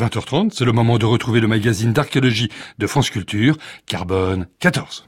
20h30, c'est le moment de retrouver le magazine d'archéologie de France Culture, Carbone 14.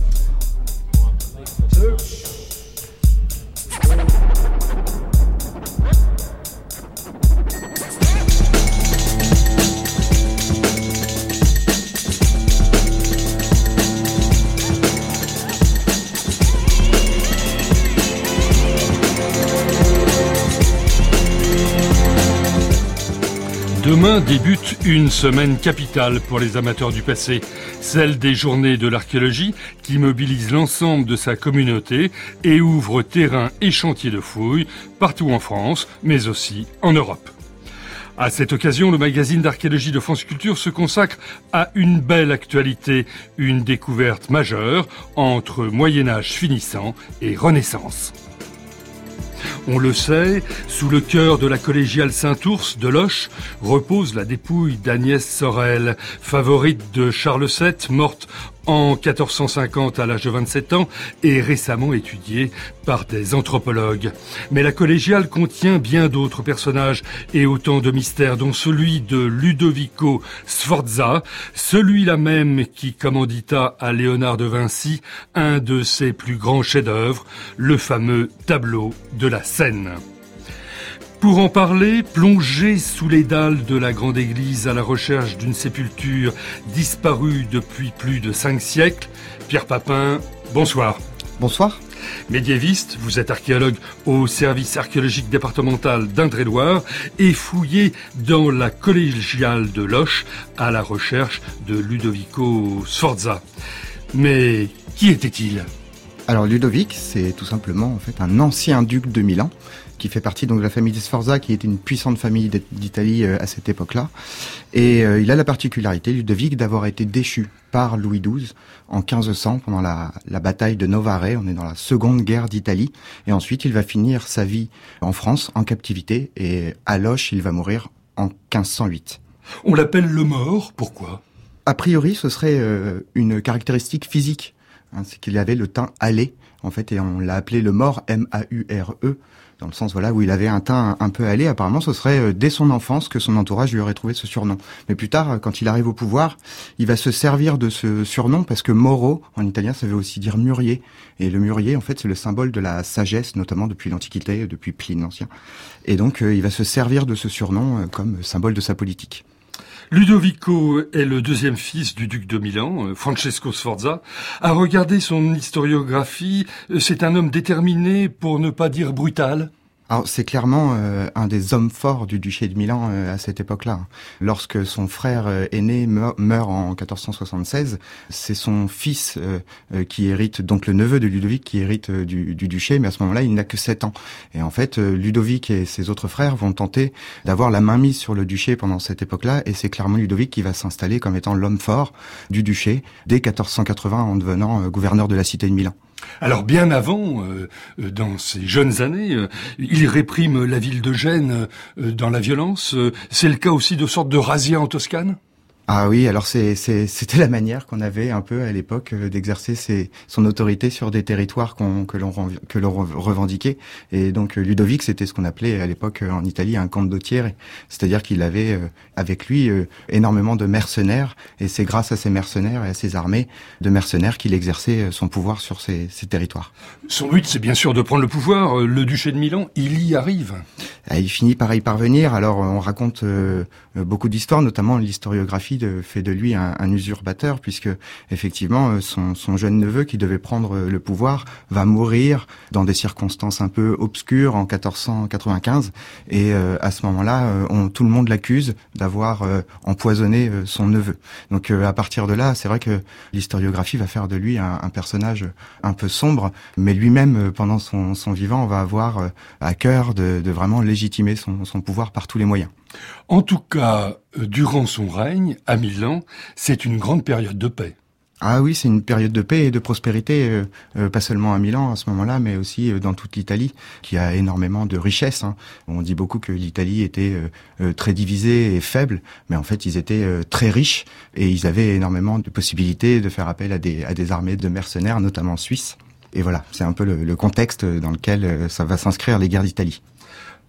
Demain débute une semaine capitale pour les amateurs du passé, celle des journées de l'archéologie qui mobilise l'ensemble de sa communauté et ouvre terrain et chantiers de fouilles partout en France, mais aussi en Europe. À cette occasion, le magazine d'archéologie de France Culture se consacre à une belle actualité, une découverte majeure entre Moyen-Âge finissant et Renaissance. On le sait, sous le chœur de la collégiale Saint-Ours de Loches repose la dépouille d'Agnès Sorel, favorite de Charles VII, morte en 1450 à l'âge de 27 ans et récemment étudiée par des anthropologues. Mais la collégiale contient bien d'autres personnages et autant de mystères, dont celui de Ludovico Sforza, celui-là même qui commandita à Léonard de Vinci un de ses plus grands chefs-d'œuvre, le fameux tableau de la Seine. Pour en parler, plongez sous les dalles de la grande église à la recherche d'une sépulture disparue depuis plus de 5 siècles, Pierre Papin, bonsoir. Bonsoir. Médiéviste, vous êtes archéologue au service archéologique départemental d'Indre-et-Loire et fouillez dans la collégiale de Loches à la recherche de Ludovico Sforza. Mais qui était-il ? Alors Ludovic, c'est tout simplement en fait un ancien duc de Milan qui fait partie donc de la famille des Sforza, qui était une puissante famille d'Italie à cette époque-là. Et il a la particularité, Ludovic, d'avoir été déchu par Louis XII en 1500 pendant la bataille de Novare. On est dans la seconde guerre d'Italie. Et ensuite, il va finir sa vie en France, en captivité. Et à Loches, il va mourir en 1508. On l'appelle le mort, pourquoi ? A priori, ce serait une caractéristique physique. C'est qu'il avait le teint hâlé, en fait, et on l'a appelé le mort, M-A-U-R-E, dans le sens voilà où il avait un teint un peu hâlé. Apparemment, ce serait dès son enfance que son entourage lui aurait trouvé ce surnom. Mais plus tard, quand il arrive au pouvoir, il va se servir de ce surnom parce que Moro, en italien, ça veut aussi dire mûrier. Et le mûrier, en fait, c'est le symbole de la sagesse, notamment depuis l'Antiquité, depuis Pline l'Ancien. Et donc, il va se servir de ce surnom comme symbole de sa politique. Ludovico est le deuxième fils du duc de Milan, Francesco Sforza. À regarder son historiographie, c'est un homme déterminé, pour ne pas dire brutal. Alors c'est clairement un des hommes forts du duché de Milan à cette époque-là. Lorsque son frère aîné meurt en 1476, c'est son fils qui hérite, donc le neveu de Ludovic qui hérite du duché, mais à ce moment-là il n'a que 7 ans. Et en fait Ludovic et ses autres frères vont tenter d'avoir la main mise sur le duché pendant cette époque-là, et c'est clairement Ludovic qui va s'installer comme étant l'homme fort du duché dès 1480 en devenant gouverneur de la cité de Milan. Alors bien avant, dans ses jeunes années, il réprime la ville de Gênes dans la violence. C'est le cas aussi de sortes de razzias en Toscane ? Ah oui, alors c'était la manière qu'on avait un peu à l'époque d'exercer son autorité sur des territoires que l'on revendiquait. Et donc Ludovic, c'était ce qu'on appelait à l'époque en Italie un condottiere, c'est-à-dire qu'il avait avec lui énormément de mercenaires, et c'est grâce à ces mercenaires et à ces armées de mercenaires qu'il exerçait son pouvoir sur ces territoires. Son but, c'est bien sûr de prendre le pouvoir. Le duché de Milan, il y arrive. Il finit par y parvenir. Alors on raconte beaucoup d'histoires, notamment l'historiographie fait de lui un usurpateur, puisque effectivement son jeune neveu qui devait prendre le pouvoir va mourir dans des circonstances un peu obscures en 1495, et à ce moment-là tout le monde l'accuse d'avoir empoisonné son neveu. Donc à partir de là, c'est vrai que l'historiographie va faire de lui un personnage un peu sombre, mais lui-même pendant son vivant va avoir à cœur de vraiment légitimer son pouvoir par tous les moyens. En tout cas, durant son règne, à Milan, c'est une grande période de paix. Ah oui, c'est une période de paix et de prospérité, pas seulement à Milan à ce moment-là, mais aussi dans toute l'Italie, qui a énormément de richesses. On dit beaucoup que l'Italie était très divisée et faible, mais en fait ils étaient très riches, et ils avaient énormément de possibilités de faire appel à des armées de mercenaires, notamment suisses. Et voilà, c'est un peu le contexte dans lequel ça va s'inscrire les guerres d'Italie.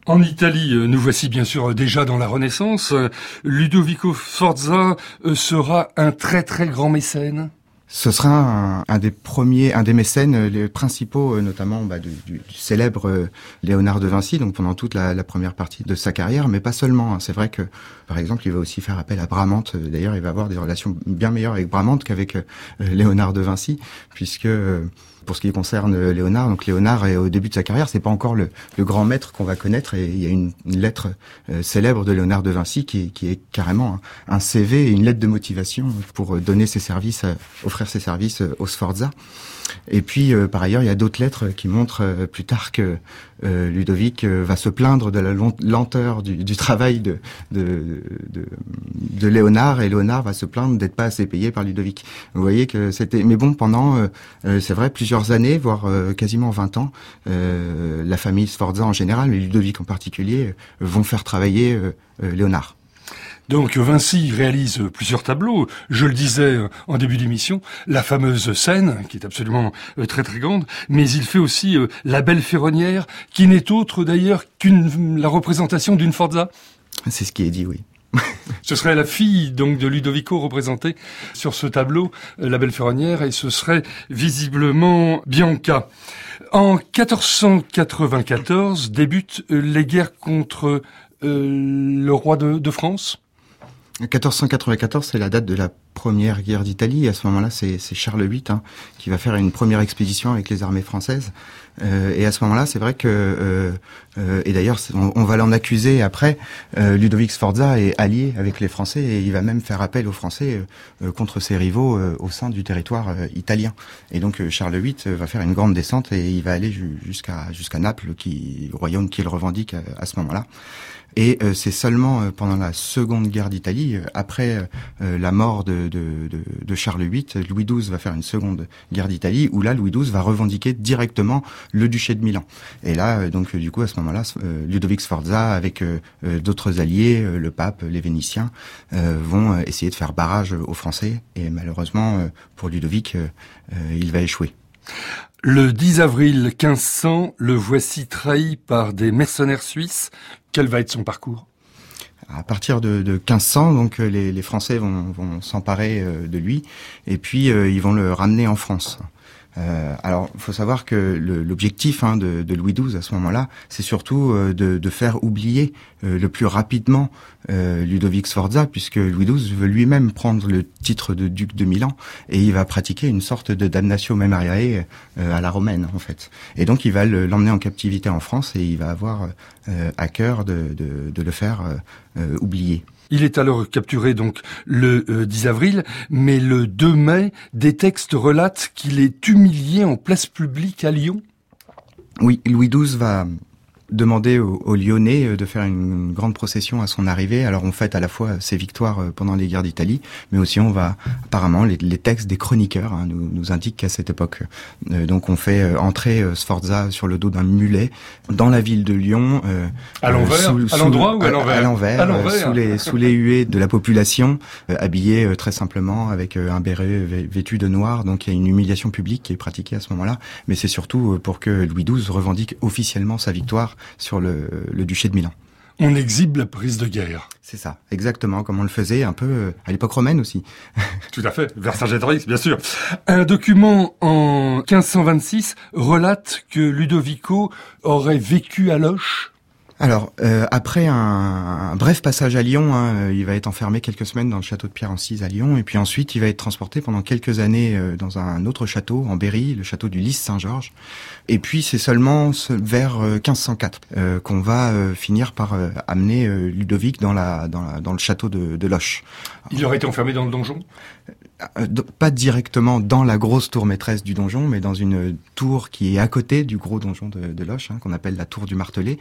En Italie, nous voici bien sûr déjà dans la Renaissance. Ludovico Sforza sera un très très grand mécène. Ce sera un des mécènes, les principaux, notamment du célèbre Léonard de Vinci, donc pendant toute la première partie de sa carrière, mais pas seulement. C'est vrai que, par exemple, il va aussi faire appel à Bramante. D'ailleurs, il va avoir des relations bien meilleures avec Bramante qu'avec Léonard de Vinci, puisque pour ce qui concerne Léonard, donc Léonard est au début de sa carrière, c'est pas encore le grand maître qu'on va connaître, et il y a une lettre célèbre de Léonard de Vinci qui est carrément un CV et une lettre de motivation pour donner ses services, offrir ses services au Sforza. Et puis par ailleurs, il y a d'autres lettres qui montrent plus tard que Ludovic va se plaindre de la lenteur du travail de Léonard, et Léonard va se plaindre d'être pas assez payé par Ludovic. Vous voyez que c'était, mais bon, pendant c'est vrai, plusieurs années, voire quasiment 20 ans, la famille Sforza en général, mais Ludovic en particulier, vont faire travailler Léonard. Donc Vinci réalise plusieurs tableaux. Je le disais en début d'émission, la fameuse scène, qui est absolument très très grande, mais il fait aussi la Belle Ferronnière, qui n'est autre d'ailleurs la représentation d'une Sforza. C'est ce qui est dit, oui. Ce serait la fille donc de Ludovico représentée sur ce tableau, la Belle Ferronnière, et ce serait visiblement Bianca. En 1494 débutent les guerres contre le roi de France. 1494, c'est la date de la première guerre d'Italie. À ce moment-là, c'est Charles VIII qui va faire une première expédition avec les armées françaises. Et à ce moment-là, c'est vrai que, et d'ailleurs, on va l'en accuser après, Ludovic Sforza est allié avec les Français, et il va même faire appel aux Français contre ses rivaux au sein du territoire italien. Et donc Charles VIII va faire une grande descente, et il va aller jusqu'à Naples, royaume qu'il revendique à ce moment-là. Et c'est seulement pendant la Seconde Guerre d'Italie, après la mort de Charles VIII, Louis XII va faire une Seconde Guerre d'Italie, où là, Louis XII va revendiquer directement le duché de Milan. Et là, donc du coup, à ce moment-là, Ludovic Sforza, avec d'autres alliés, le pape, les Vénitiens, vont essayer de faire barrage aux Français. Et malheureusement, pour Ludovic, il va échouer. Le 10 avril 1500, le voici trahi par des mercenaires suisses. Quel va être son parcours ? À partir de 1500, donc les Français vont s'emparer de lui, et puis ils vont le ramener en France. Alors, il faut savoir que l'objectif de Louis XII à ce moment-là, c'est surtout de faire oublier le plus rapidement Ludovic Sforza, puisque Louis XII veut lui-même prendre le titre de duc de Milan, et il va pratiquer une sorte de damnatio memoriae à la romaine, en fait. Et donc, il va l'emmener en captivité en France, et il va avoir à cœur de le faire oublier. Il est alors capturé donc le 10 avril, mais le 2 mai, des textes relatent qu'il est humilié en place publique à Lyon. Oui, Louis XII va demander aux Lyonnais de faire une grande procession à son arrivée. Alors on fête à la fois ses victoires pendant les guerres d'Italie, mais aussi apparemment les textes des chroniqueurs nous indiquent qu'à cette époque, donc on fait entrer Sforza sur le dos d'un mulet dans la ville de Lyon, à l'envers, à l'endroit ou à l'envers? À l'envers, sous les huées de la population, habillé très simplement avec un béret vêtu de noir. Donc il y a une humiliation publique qui est pratiquée à ce moment-là, mais c'est surtout pour que Louis XII revendique officiellement sa victoire sur le duché de Milan. On exhibe la prise de guerre. C'est ça, exactement, comme on le faisait un peu à l'époque romaine aussi. Tout à fait, Vercingétorix, bien sûr. Un document en 1526 relate que Ludovico aurait vécu à Loches. Alors, après un bref passage à Lyon, il va être enfermé quelques semaines dans le château de Pierre-Encise à Lyon, et puis ensuite il va être transporté pendant quelques années dans un autre château en Berry, le château du Lys Saint-Georges. Et puis c'est seulement vers 1504 qu'on va finir par amener Ludovic dans le château de Loches. Il aurait été enfermé dans le donjon ? Pas directement dans la grosse tour maîtresse du donjon, mais dans une tour qui est à côté du gros donjon de Loches, qu'on appelle la tour du Martelet.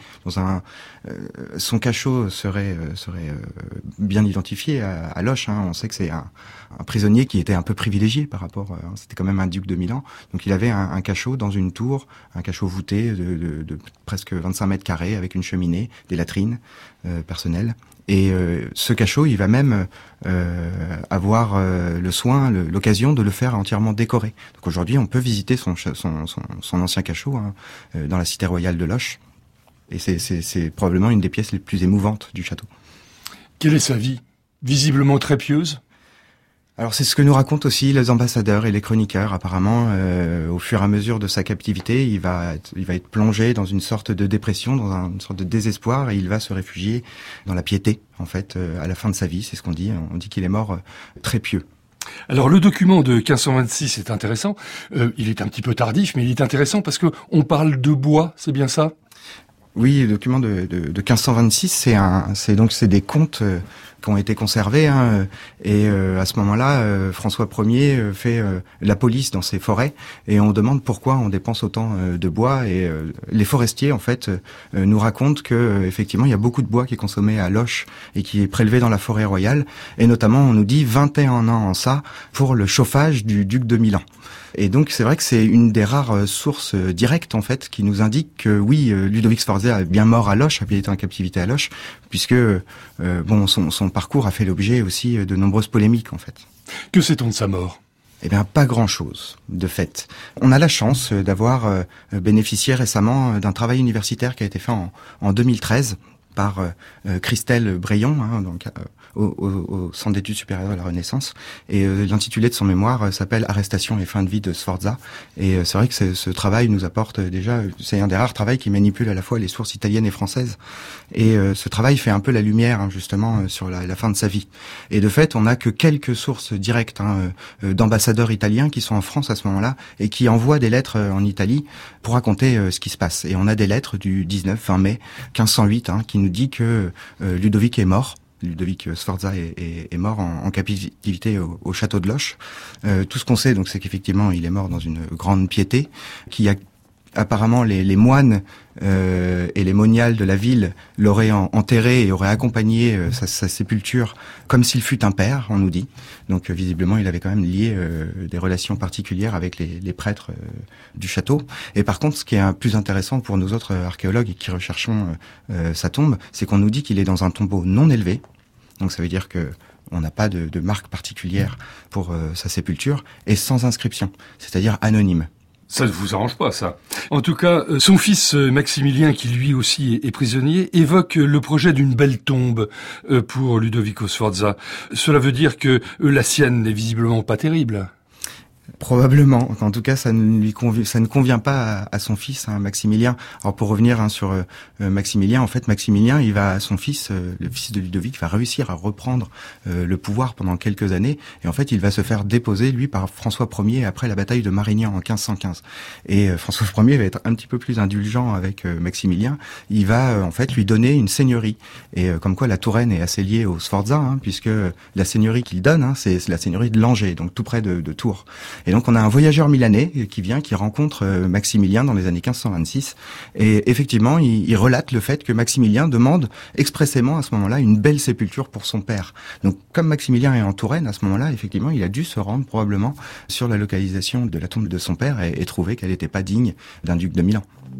Son cachot serait bien identifié à Loches. On sait que c'est un prisonnier qui était un peu privilégié par rapport. C'était quand même un duc de Milan, donc il avait un cachot dans une tour, un cachot voûté de presque 25 mètres carrés avec une cheminée, des latrines personnelles. Et ce cachot, il va même avoir l'occasion de le faire entièrement décorer. Donc aujourd'hui, on peut visiter son ancien cachot dans la cité royale de Loches. Et c'est probablement une des pièces les plus émouvantes du château. Quelle est sa vie? Visiblement très pieuse. Alors c'est ce que nous racontent aussi les ambassadeurs et les chroniqueurs. Apparemment, au fur et à mesure de sa captivité, il va être plongé dans une sorte de dépression, dans une sorte de désespoir, et il va se réfugier dans la piété, en fait, à la fin de sa vie. C'est ce qu'on dit. On dit qu'il est mort très pieux. Alors le document de 1526 est intéressant. Il est un petit peu tardif, mais il est intéressant parce que on parle de bois, c'est bien ça? Oui, le document de 1526, c'est des contes qui ont été conservés, hein, et à ce moment-là, François Ier fait la police dans ses forêts, et on demande pourquoi on dépense autant de bois, et les forestiers en fait nous racontent que effectivement il y a beaucoup de bois qui est consommé à Loches et qui est prélevé dans la forêt royale, et notamment on nous dit 21 ans en ça pour le chauffage du duc de Milan. Et donc c'est vrai que c'est une des rares sources directes en fait qui nous indique que oui, Ludovic Sforza est bien mort à Loches, il était en captivité à Loches, puisque son parcours a fait l'objet aussi de nombreuses polémiques en fait. Que sait-on de sa mort? Eh bien, pas grand-chose, de fait. On a la chance d'avoir bénéficié récemment d'un travail universitaire qui a été fait en 2013 par Christelle Brayon, hein, donc au Centre d'études supérieures de la Renaissance, et l'intitulé de son mémoire s'appelle Arrestation et fin de vie de Sforza. Et c'est vrai que ce travail nous apporte déjà, c'est un des rares travaux qui manipule à la fois les sources italiennes et françaises, et ce travail fait un peu la lumière, hein, justement sur la fin de sa vie. Et de fait, on n'a que quelques sources directes, hein, d'ambassadeurs italiens qui sont en France à ce moment-là et qui envoient des lettres en Italie pour raconter ce qui se passe. Et on a des lettres du 19-20 mai 1508, hein, qui nous dit que Ludovic est mort. Ludovic Sforza est mort en captivité au château de Loches. Tout ce qu'on sait, donc, c'est qu'effectivement, il est mort dans une grande piété, qui a apparemment les moines et les moniales de la ville l'auraient enterré et auraient accompagné sa sépulture comme s'il fût un père, on nous dit. Donc visiblement, il avait quand même lié des relations particulières avec les prêtres du château. Et par contre, ce qui est plus intéressant pour nous autres archéologues qui recherchons sa tombe, c'est qu'on nous dit qu'il est dans un tombeau non élevé. Donc ça veut dire que on n'a pas de marque particulière pour sa sépulture, et sans inscription, c'est-à-dire anonyme. Ça ne vous arrange pas, ça. En tout cas, son fils Maximilien, qui lui aussi est prisonnier, évoque le projet d'une belle tombe pour Ludovico Sforza. Cela veut dire que la sienne n'est visiblement pas terrible. Probablement. En tout cas, ça ne convient pas à son fils, hein, Maximilien. Alors pour revenir, hein, sur Maximilien, en fait, Maximilien, son fils, le fils de Ludovic, va réussir à reprendre le pouvoir pendant quelques années, et en fait, il va se faire déposer lui par François Ier après la bataille de Marignan en 1515. Et François Ier va être un petit peu plus indulgent avec Maximilien. Il va en fait lui donner une seigneurie, et comme quoi la Touraine est assez liée au Sforza, hein, puisque la seigneurie qu'il donne, hein, c'est la seigneurie de Langeais, donc tout près de Tours. Et donc on a un voyageur milanais qui rencontre Maximilien dans les années 1526, et effectivement il relate le fait que Maximilien demande expressément à ce moment-là une belle sépulture pour son père. Donc comme Maximilien est en Touraine à ce moment-là, effectivement il a dû se rendre probablement sur la localisation de la tombe de son père et trouver qu'elle n'était pas digne d'un duc de Milan.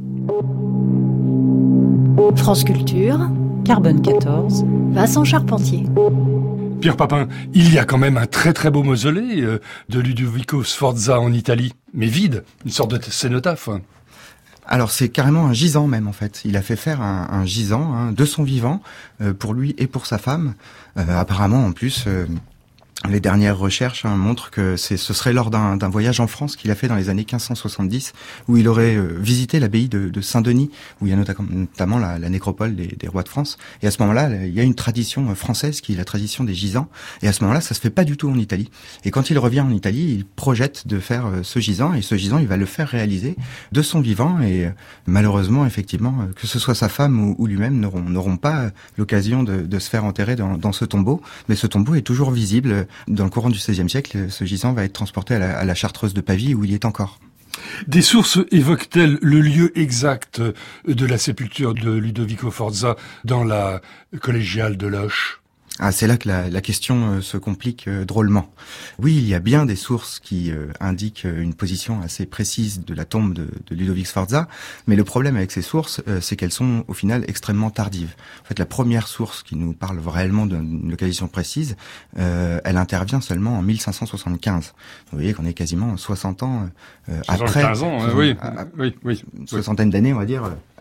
France Culture, Carbone 14, Vincent Charpentier. Pierre Papin, il y a quand même un très très beau mausolée de Ludovico Sforza en Italie, mais vide, une sorte de cénotaphe. Alors c'est carrément un gisant même en fait. Il a fait faire un gisant, hein, de son vivant, pour lui et pour sa femme. Apparemment en plus, les dernières recherches, hein, montrent que ce serait lors d'un voyage en France qu'il a fait dans les années 1570, où il aurait visité l'abbaye de Saint-Denis, où il y a notamment la nécropole des rois de France. Et à ce moment-là, il y a une tradition française qui est la tradition des gisants. Et à ce moment-là, ça se fait pas du tout en Italie. Et quand il revient en Italie, il projette de faire ce gisant. Et ce gisant, il va le faire réaliser de son vivant. Et malheureusement, effectivement, que ce soit sa femme ou lui-même n'auront pas l'occasion de se faire enterrer dans ce tombeau. Mais ce tombeau est toujours visible. Dans le courant du XVIe siècle, ce gisant va être transporté à la Chartreuse de Pavie, où il est encore. Des sources évoquent-elles le lieu exact de la sépulture de Ludovico Sforza dans la collégiale de Loches ? Ah, c'est là que la question se complique drôlement. Oui, il y a bien des sources qui indiquent une position assez précise de la tombe de Ludovic Sforza, mais le problème avec ces sources, c'est qu'elles sont au final extrêmement tardives. En fait, la première source qui nous parle réellement d'une localisation précise, elle intervient seulement en 1575. Vous voyez qu'on est quasiment 60 ans après. 15 ans, oui. Soixantaine d'années, on va dire,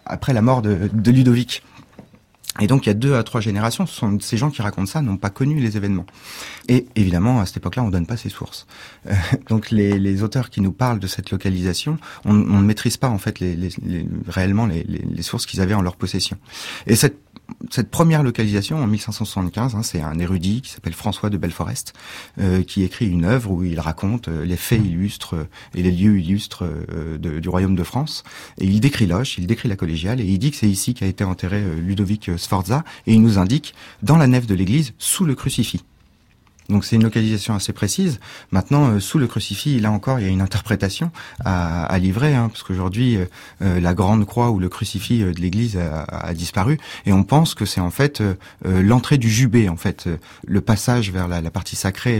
après la mort de Ludovic. Et donc il y a 2 à 3 générations, ces gens qui racontent ça n'ont pas connu les événements. Et évidemment, à cette époque-là, on donne pas ces sources. Donc les auteurs qui nous parlent de cette localisation, on ne maîtrise pas en fait réellement les sources qu'ils avaient en leur possession. Et cette première localisation en 1575, c'est un érudit qui s'appelle François de Belforest qui écrit une œuvre où il raconte les faits illustres et les lieux illustres du royaume de France. Et il décrit Loches, il décrit la collégiale et il dit que c'est ici qu'a été enterré Ludovic Sforza, et il nous indique dans la nef de l'église sous le crucifix. Donc c'est une localisation assez précise. Maintenant, sous le crucifix, là encore, il y a une interprétation à livrer, parce qu'aujourd'hui, la grande croix ou le crucifix de l'église a disparu, et on pense que c'est en fait l'entrée du jubé, en fait, le passage vers la partie sacrée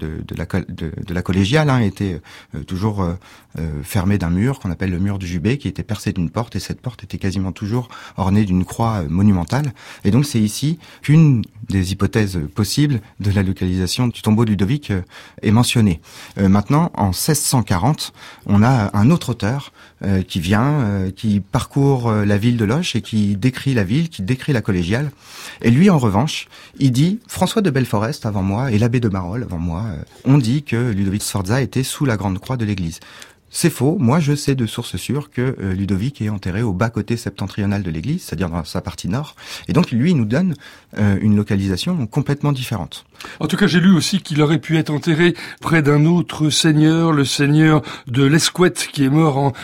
de la collégiale était toujours fermé d'un mur qu'on appelle le mur du jubé, qui était percé d'une porte, et cette porte était quasiment toujours ornée d'une croix monumentale. Et donc c'est ici qu'une des hypothèses possibles de la localisation du tombeau de Ludovic est mentionnée. Maintenant, en 1640, on a un autre auteur qui vient, qui parcourt la ville de Loches et qui décrit la ville, qui décrit la collégiale. Et lui, en revanche, il dit François de Belforest avant moi et l'abbé de Marolles avant moi ont dit que Ludovic Sforza était sous la grande croix de l'église. C'est faux. Moi, je sais de sources sûres que Ludovic est enterré au bas-côté septentrional de l'église, c'est-à-dire dans sa partie nord. Et donc, lui, il nous donne une localisation complètement différente. En tout cas, j'ai lu aussi qu'il aurait pu être enterré près d'un autre seigneur, le seigneur de l'Escouette, qui est mort en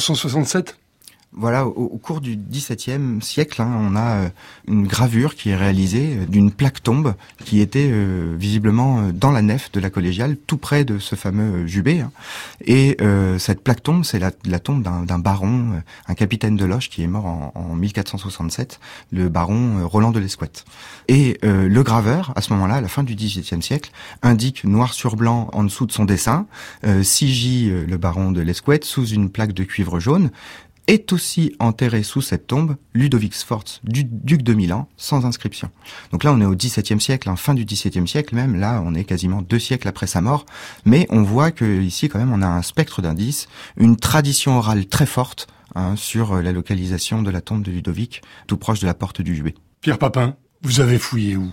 1467. Voilà, au cours du XVIIe siècle, on a une gravure qui est réalisée d'une plaque tombe qui était visiblement dans la nef de la collégiale, tout près de ce fameux jubé. Et cette plaque tombe, c'est la tombe d'un baron, un capitaine de Loches qui est mort en 1467, le baron Roland de l'Escouette. Et le graveur, à ce moment-là, à la fin du XVIIIe siècle, indique noir sur blanc en dessous de son dessin, Sigy, le baron de l'Escouette, sous une plaque de cuivre jaune, est aussi enterré sous cette tombe Ludovic Sforza, duc de Milan, sans inscription. Donc là, on est au XVIIe siècle, fin du XVIIe siècle même. Là, on est quasiment 2 siècles après sa mort. Mais on voit que ici, quand même, on a un spectre d'indices, une tradition orale très forte sur la localisation de la tombe de Ludovic, tout proche de la porte du Jubé. Pierre Papin, vous avez fouillé où ?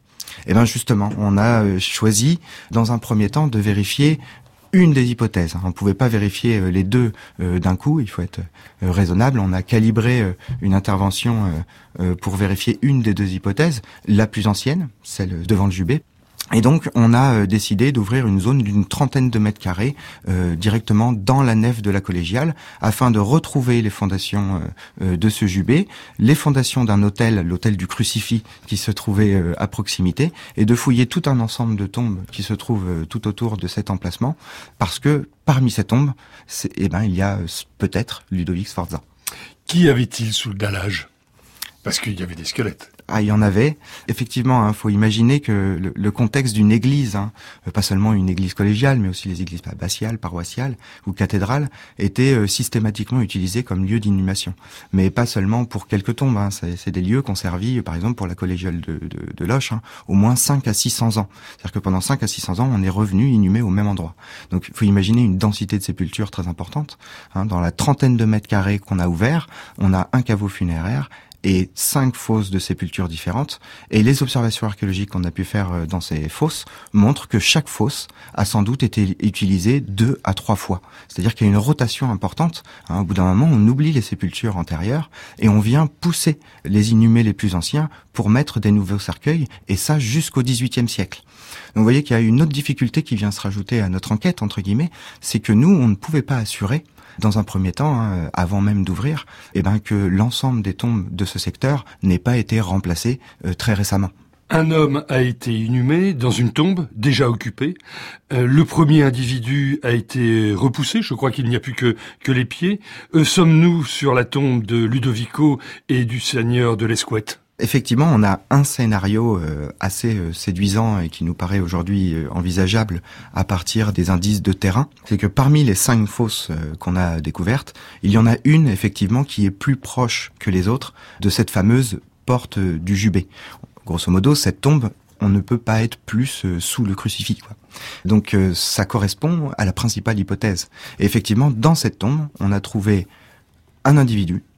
Eh bien, justement, on a choisi, dans un premier temps, de vérifier une des hypothèses. On ne pouvait pas vérifier les deux d'un coup, il faut être raisonnable. On a calibré une intervention pour vérifier une des 2 hypothèses, la plus ancienne, celle devant le Jubé. Et donc, on a décidé d'ouvrir une zone d'une 30aine de mètres carrés directement dans la nef de la collégiale afin de retrouver les fondations de ce jubé, les fondations d'un autel, l'autel du crucifix qui se trouvait à proximité, et de fouiller tout un ensemble de tombes qui se trouvent tout autour de cet emplacement, parce que parmi ces tombes, il y a peut-être Ludovic Sforza. Qui avait-il sous le dallage ? Parce qu'il y avait des squelettes. Ah, il y en avait. Effectivement, faut imaginer que le contexte d'une église, pas seulement une église collégiale, mais aussi les églises abbatiales, paroissiales ou cathédrales, était systématiquement utilisé comme lieu d'inhumation. Mais pas seulement pour quelques tombes. C'est des lieux qu'on servi, par exemple, pour la collégiale de Loches, au moins 5 à 600 ans. C'est-à-dire que pendant 5 à 600 ans, on est revenu inhumé au même endroit. Donc, il faut imaginer une densité de sépultures très importante. Dans la 30aine de mètres carrés qu'on a ouvert, on a un caveau funéraire et 5 fosses de sépultures différentes. Et les observations archéologiques qu'on a pu faire dans ces fosses montrent que chaque fosse a sans doute été utilisée 2 à 3 fois. C'est-à-dire qu'il y a une rotation importante. Au bout d'un moment, on oublie les sépultures antérieures et on vient pousser les inhumés les plus anciens pour mettre des nouveaux cercueils, et ça jusqu'au XVIIIe siècle. Donc vous voyez qu'il y a une autre difficulté qui vient se rajouter à notre enquête, entre guillemets, c'est que nous, on ne pouvait pas assurer dans un premier temps, avant même d'ouvrir, que l'ensemble des tombes de ce secteur n'ait pas été remplacé très récemment. Un homme a été inhumé dans une tombe déjà occupée. Le premier individu a été repoussé. Je crois qu'il n'y a plus que les pieds. Sommes-nous sur la tombe de Ludovico et du seigneur de l'Escouette ? Effectivement, on a un scénario assez séduisant et qui nous paraît aujourd'hui envisageable à partir des indices de terrain. C'est que parmi les 5 fosses qu'on a découvertes, il y en a une effectivement qui est plus proche que les autres de cette fameuse porte du Jubé. Grosso modo, cette tombe, on ne peut pas être plus sous le crucifix, quoi. Donc ça correspond à la principale hypothèse. Et effectivement, dans cette tombe, on a trouvé un individu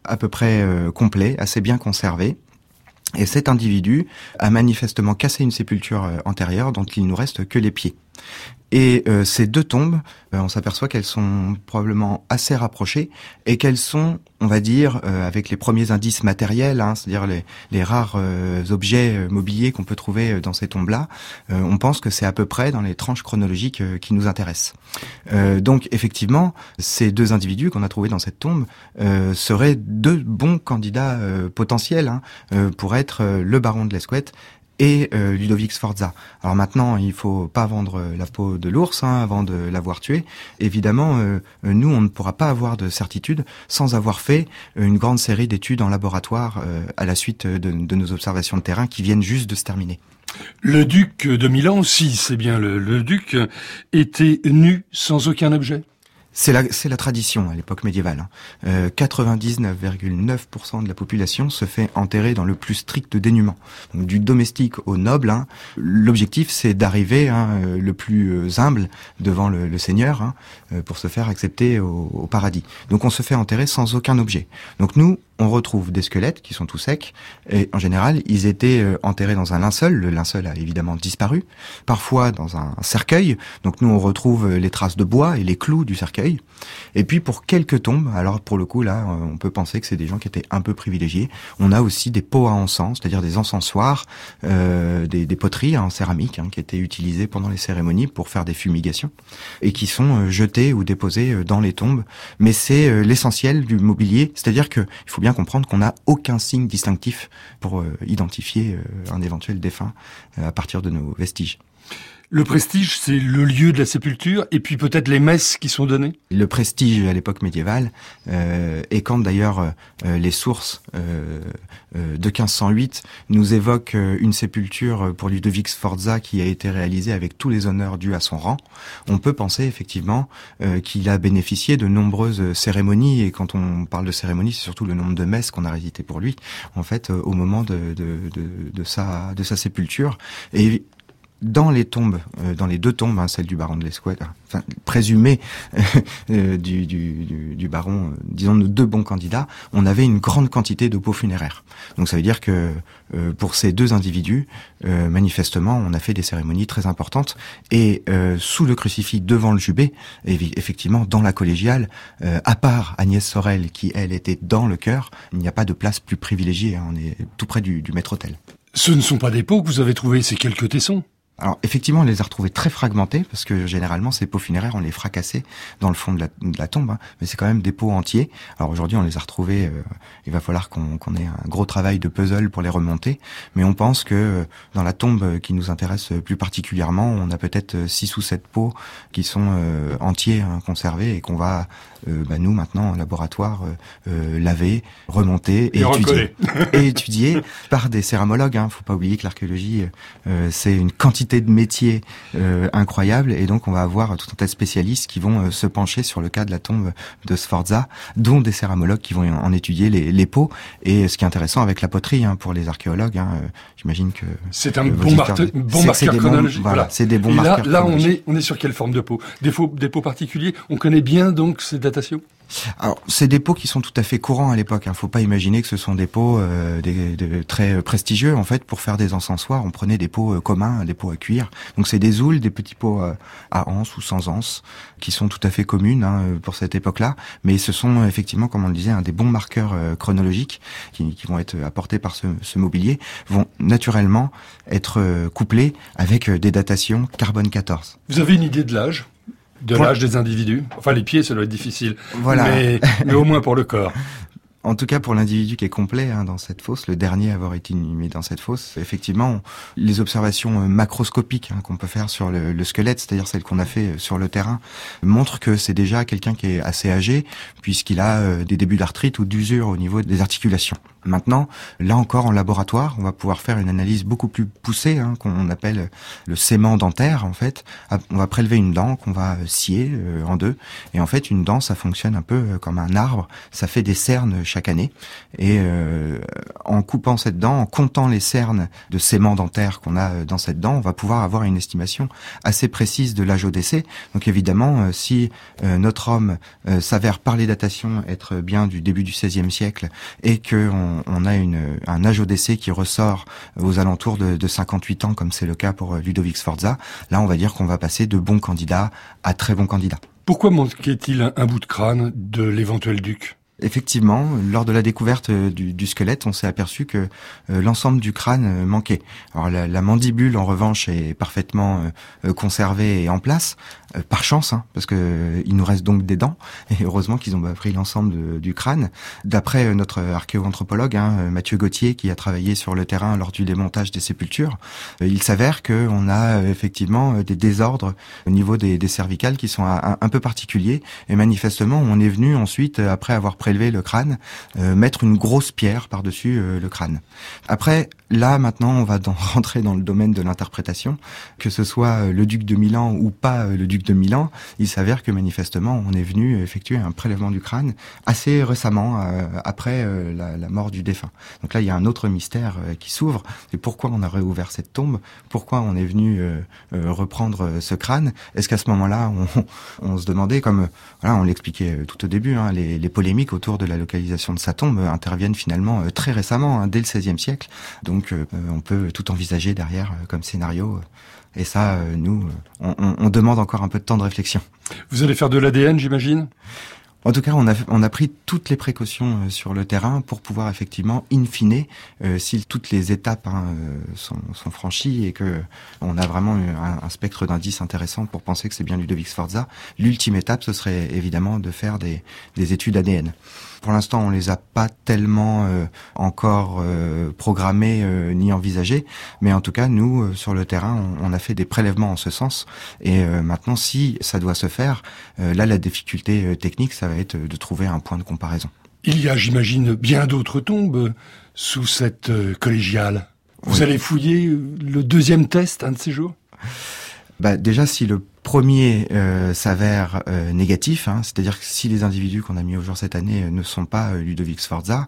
à peu près complet, assez bien conservé. Et cet individu a manifestement cassé une sépulture antérieure dont il nous reste que les pieds. Et ces deux tombes, on s'aperçoit qu'elles sont probablement assez rapprochées et qu'elles sont, on va dire, avec les premiers indices matériels, c'est-à-dire les rares objets mobiliers qu'on peut trouver dans ces tombes-là, on pense que c'est à peu près dans les tranches chronologiques qui nous intéressent. Donc effectivement, ces deux individus qu'on a trouvés dans cette tombe seraient deux bons candidats potentiels pour être le baron de l'Escouette et Ludovic Sforza. Alors maintenant, il faut pas vendre la peau de l'ours avant de l'avoir tué. Évidemment, nous, on ne pourra pas avoir de certitude sans avoir fait une grande série d'études en laboratoire à la suite de nos observations de terrain qui viennent juste de se terminer. Le duc de Milan, si c'est bien le duc, était nu sans aucun objet. C'est la tradition à l'époque médiévale. 99,9% de la population se fait enterrer dans le plus strict dénuement. Donc du domestique au noble, l'objectif c'est d'arriver le plus humble devant le Seigneur pour se faire accepter au paradis. Donc on se fait enterrer sans aucun objet. Donc nous, on retrouve des squelettes qui sont tout secs et en général, ils étaient enterrés dans un linceul. Le linceul a évidemment disparu. Parfois dans un cercueil. Donc nous, on retrouve les traces de bois et les clous du cercueil. Et puis pour quelques tombes, alors pour le coup là, on peut penser que c'est des gens qui étaient un peu privilégiés. On a aussi des pots à encens, c'est-à-dire des encensoirs, des poteries en céramique qui étaient utilisées pendant les cérémonies pour faire des fumigations et qui sont jetés ou déposés dans les tombes. Mais c'est l'essentiel du mobilier, c'est-à-dire que il faut bien comprendre qu'on n'a aucun signe distinctif pour identifier un éventuel défunt à partir de nos vestiges. Le prestige, c'est le lieu de la sépulture, et puis peut-être les messes qui sont données. Le prestige à l'époque médiévale, et quand d'ailleurs les sources de 1508 nous évoquent une sépulture pour Ludovic Sforza qui a été réalisée avec tous les honneurs dus à son rang, on peut penser effectivement qu'il a bénéficié de nombreuses cérémonies, et quand on parle de cérémonies, c'est surtout le nombre de messes qu'on a récité pour lui, en fait, au moment de sa sépulture. Et dans les tombes, dans les deux tombes, celle du baron de l'Escouette, enfin présumée du baron, disons nos deux bons candidats, on avait une grande quantité de pots funéraires. Donc ça veut dire que pour ces deux individus, manifestement, on a fait des cérémonies très importantes. Et sous le crucifix, devant le jubé, effectivement, dans la collégiale, à part Agnès Sorel, qui elle était dans le chœur, il n'y a pas de place plus privilégiée. On est tout près du maître-autel. Ce ne sont pas des pots que vous avez trouvés, c'est quelques tessons. Alors effectivement, on les a retrouvés très fragmentés parce que généralement ces pots funéraires, on les fracassait dans le fond de la tombe, mais c'est quand même des pots entiers. Alors aujourd'hui, on les a retrouvés. Il va falloir qu'on ait un gros travail de puzzle pour les remonter, mais on pense que dans la tombe qui nous intéresse plus particulièrement, on a peut-être 6 ou 7 pots qui sont entiers, conservés, et qu'on va nous maintenant en laboratoire laver, remonter et étudier par des céramologues. Faut pas oublier que l'archéologie c'est une quantité de métiers incroyable, et donc on va avoir tout un tas de spécialistes qui vont se pencher sur le cas de la tombe de Sforza, dont des céramologues qui vont en étudier les pots. Et ce qui est intéressant avec la poterie pour les archéologues, j'imagine que c'est un bon marqueur chronologique. Voilà, c'est des bons marqueurs. Là, on est sur quelle forme de pot? Des pots particuliers. On connaît bien donc ces datations. Alors, c'est des pots qui sont tout à fait courants à l'époque. Faut pas imaginer que ce sont des pots très prestigieux. En fait, pour faire des encensoirs, on prenait des pots communs, des pots à cuire. Donc, c'est des oules, des petits pots à anse ou sans anse, qui sont tout à fait communes pour cette époque-là. Mais ce sont effectivement, comme on le disait, des bons marqueurs chronologiques qui vont être apportés par ce mobilier, vont naturellement être couplés avec des datations carbone 14. Vous avez une idée de l'âge? L'âge des individus. Enfin, les pieds, ça doit être difficile. Voilà. Mais au moins pour le corps. En tout cas, pour l'individu qui est complet dans cette fosse, le dernier à avoir été inhumé dans cette fosse, effectivement, les observations macroscopiques qu'on peut faire sur le squelette, c'est-à-dire celles qu'on a fait sur le terrain, montrent que c'est déjà quelqu'un qui est assez âgé, puisqu'il a des débuts d'arthrite ou d'usure au niveau des articulations. Maintenant, là encore en laboratoire, on va pouvoir faire une analyse beaucoup plus poussée, qu'on appelle le sément dentaire. En fait, on va prélever une dent qu'on va scier en deux, et en fait, une dent, ça fonctionne un peu comme un arbre. Ça fait des cernes chaque année. Et en coupant cette dent, en comptant les cernes de sément dentaire qu'on a dans cette dent, on va pouvoir avoir une estimation assez précise de l'âge au décès. Donc évidemment, si notre homme s'avère par les datations être bien du début du XVIe siècle et qu'on a un âge au décès qui ressort aux alentours de 58 ans, comme c'est le cas pour Ludovic Sforza, là on va dire qu'on va passer de bons candidats à très bons candidats. Pourquoi manquait-il un bout de crâne de l'éventuel duc ? Effectivement, lors de la découverte du squelette, on s'est aperçu que l'ensemble du crâne manquait. Alors la mandibule, en revanche, est parfaitement conservée et en place, par chance, parce que il nous reste donc des dents, et heureusement qu'ils ont pris l'ensemble du crâne. D'après notre archéo-anthropologue, Mathieu Gauthier, qui a travaillé sur le terrain lors du démontage des sépultures, il s'avère qu'on a effectivement des désordres au niveau des cervicales qui sont un peu particuliers, et manifestement, on est venu ensuite, après avoir prélevé le crâne, mettre une grosse pierre par-dessus le crâne. Après, là, maintenant, on va rentrer dans le domaine de l'interprétation. Que ce soit le duc de Milan ou pas le duc de Milan, il s'avère que manifestement, on est venu effectuer un prélèvement du crâne assez récemment, après la mort du défunt. Donc là, il y a un autre mystère qui s'ouvre. C'est pourquoi on a réouvert cette tombe, pourquoi on est venu reprendre ce crâne. Est-ce qu'à ce moment-là, on se demandait, comme voilà, on l'expliquait tout au début, les polémiques autour de la localisation de sa tombe interviennent finalement très récemment, dès le XVIe siècle. Donc on peut tout envisager derrière comme scénario. Et ça, nous, on demande encore un peu de temps de réflexion. Vous allez faire de l'ADN, j'imagine ? En tout cas, on a pris toutes les précautions sur le terrain pour pouvoir effectivement, in fine, si toutes les étapes sont franchies et que on a vraiment un spectre d'indices intéressant pour penser que c'est bien Ludovic Sforza, l'ultime étape, ce serait évidemment de faire des études ADN. Pour l'instant, on les a pas tellement encore programmées ni envisagées, mais en tout cas, nous, sur le terrain, on a fait des prélèvements en ce sens. Et maintenant, si ça doit se faire, là, la difficulté technique, ça va être de trouver un point de comparaison. Il y a, j'imagine, bien d'autres tombes sous cette collégiale. Vous allez fouiller le deuxième test, un de ces jours ? Déjà, si le premier s'avère négatif, c'est-à-dire que si les individus qu'on a mis au jour cette année ne sont pas Ludovic Sforza,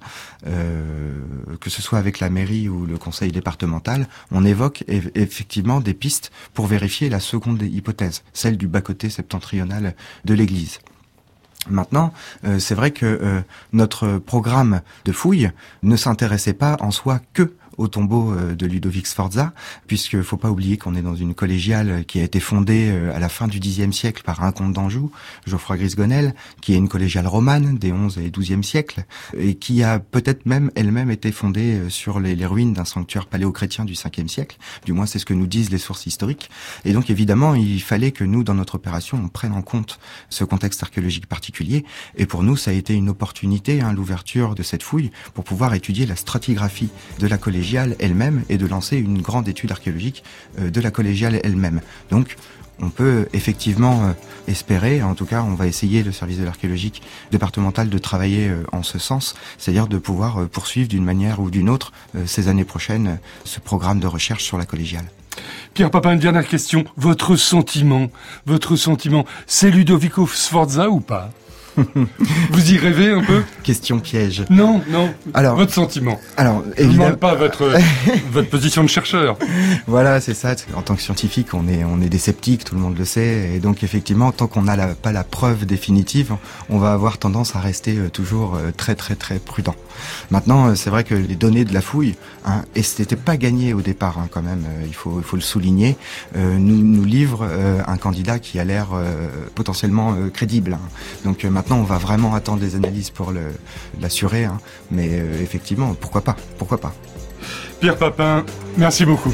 que ce soit avec la mairie ou le conseil départemental, on évoque effectivement des pistes pour vérifier la seconde hypothèse, celle du bas-côté septentrional de l'église. Maintenant, c'est vrai que notre programme de fouilles ne s'intéressait pas en soi que au tombeau de Ludovic Sforza, puisque faut pas oublier qu'on est dans une collégiale qui a été fondée à la fin du Xe siècle par un comte d'Anjou, Geoffroy Grisgonel, qui est une collégiale romane des XIe et XIIe siècles, et qui a peut-être même elle-même été fondée sur les ruines d'un sanctuaire paléochrétien du Ve siècle. Du moins, c'est ce que nous disent les sources historiques. Et donc, évidemment, il fallait que nous, dans notre opération, on prenne en compte ce contexte archéologique particulier. Et pour nous, ça a été une opportunité, l'ouverture de cette fouille, pour pouvoir étudier la stratigraphie de la collégiale elle-même et de lancer une grande étude archéologique de la collégiale elle-même. Donc, on peut effectivement espérer, en tout cas on va essayer, le service de l'archéologique départemental, de travailler en ce sens, c'est-à-dire de pouvoir poursuivre d'une manière ou d'une autre ces années prochaines ce programme de recherche sur la collégiale. Pierre Papin, une dernière question. Votre sentiment, c'est Ludovico Sforza ou pas ? Vous y rêvez un peu ? Question piège. Non. Alors, votre sentiment. Alors, évidemment. Je ne demande pas votre position de chercheur. Voilà, c'est ça. En tant que scientifique, on est des sceptiques, tout le monde le sait. Et donc, effectivement, tant qu'on n'a pas la preuve définitive, on va avoir tendance à rester toujours très, très, très prudent. Maintenant, c'est vrai que les données de la fouille, et c'était pas gagné au départ, quand même, il faut le souligner, nous livre un candidat qui a l'air potentiellement crédible. Donc maintenant, on va vraiment attendre les analyses pour l'assurer, mais effectivement, pourquoi pas. Pierre Papin, merci beaucoup.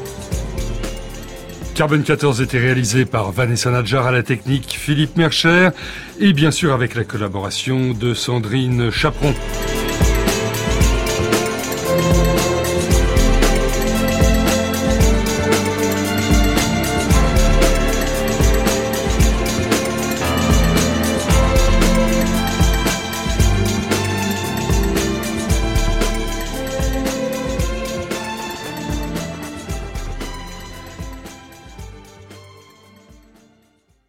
Carbone 14 était réalisé par Vanessa Nadjar, à la technique Philippe Mercher, et bien sûr avec la collaboration de Sandrine Chaperon.